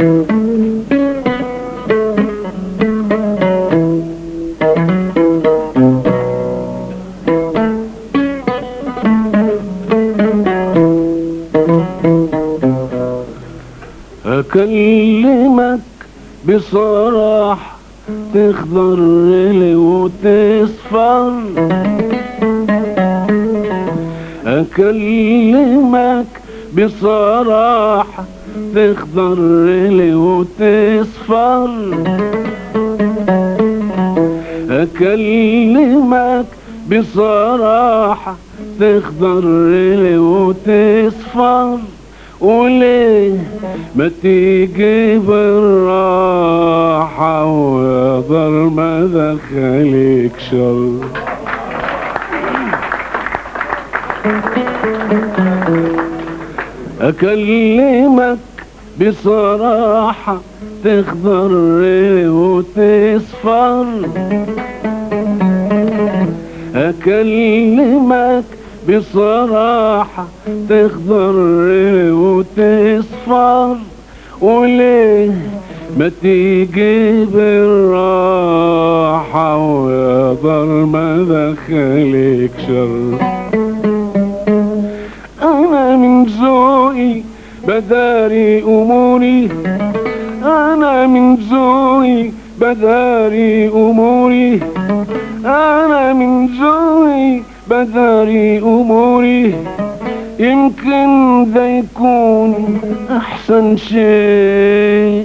أكلمك بصراحة تخضر لي وتصفر، أكلمك بصراحة تخضر لي وتصفر، أكلمك بصراحة تخضر لي وتصفر، وليه ما تيجي بالراحة ويقدر ما دخلك شر. أكلمك بصراحة تخضر وتصفر، أكلمك بصراحة تخضر وتصفر، وليه ما تيجي بالراحة ويقدر ما دخلك شر. أنا من ذوقي بداري أموري، أنا من ذوقي بداري أموري، أنا من ذوقي بداري أموري، يمكن ده يكون أحسن شيء،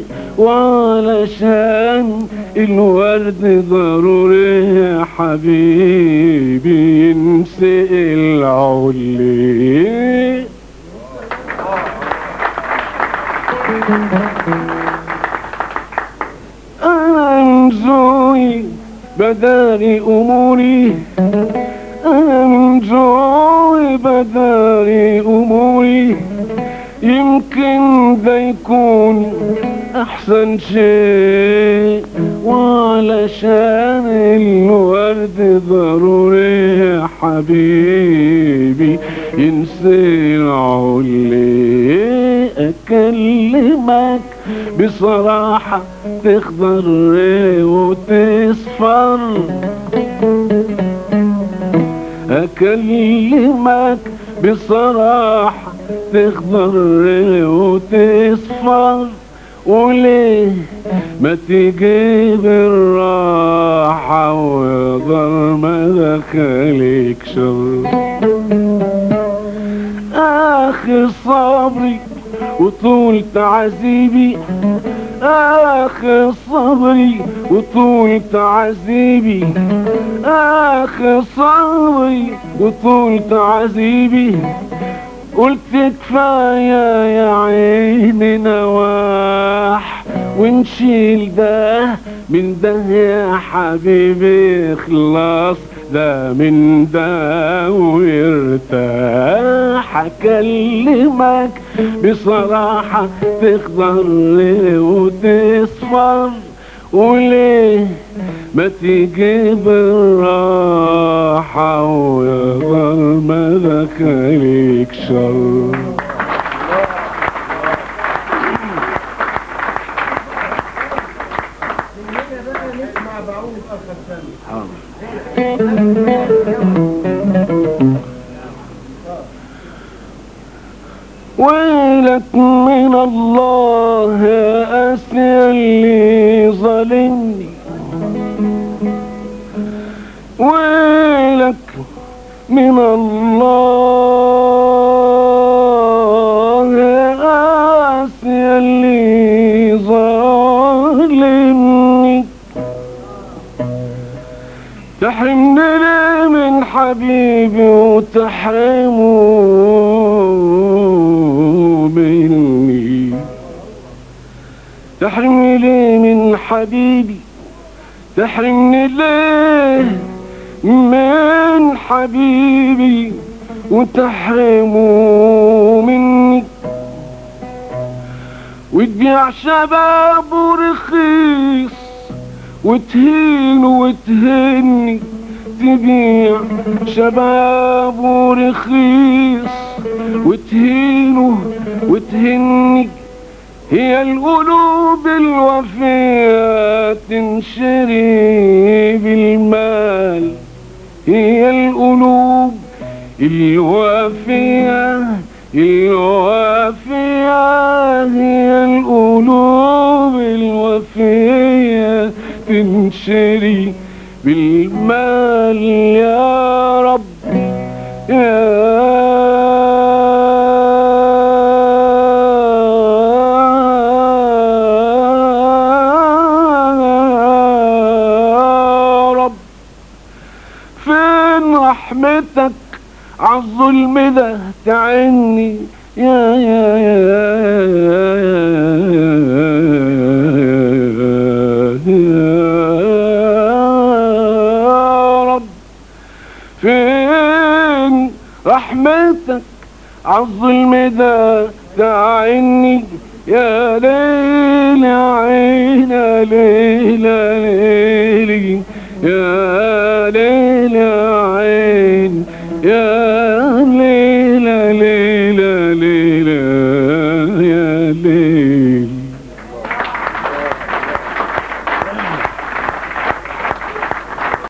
وعلشان الورد ضروري يا حبيبي ينسقي العلي. أنا من ذوقي بداري أموري، أنا من ذوقي بداري أموري، يمكن ده يكون أحسن شيء، وعلشان الورد ضروري يا حبيبي ينسي العلي. أكلمك بصراحة تخضر وتصفر، أكلمك بصراحة تخضر وتصفر، وليه ما تيجي بالراحة ويقدر ما دخلك شر. آخر صبري وطول تعذيبي، آخر صبري وطول تعذيبي، آخر صبري وطول تعذيبي، قلت كفاية يا عيني نواح، ونشيل ده من ده يا حبيبي خلاص ده من ده ويرتاح. أكلمك بصراحة تخضر وتصفر، وليه ما تيجي بالراحة ويقدر ما دخلك شر. ويلك من الله يا قاسي اللي ظالمني، ويلك من الله يا قاسي اللي ظالمني، تحرمني ليه من حبيبي وتحرمه مني، تحرمني ليه من حبيبي، تحرمني ليه من حبيبي وتحرمه مني، وتبيع شبابه رخيص وتهينه وتهني، تبيع شبابه رخيص وتهينه وتهني، هي القلوب الوفية تنشري بالمال، هي القلوب الوفية الوفية، هي القلوب الوفية تنشري بالمال يا رب يا رب. فين رحمتك عالظلم ده تعني يا يا يا رب. فين رحمتك عالظلم ده تعني يا ليل يا عين يا ليل يا ليل يا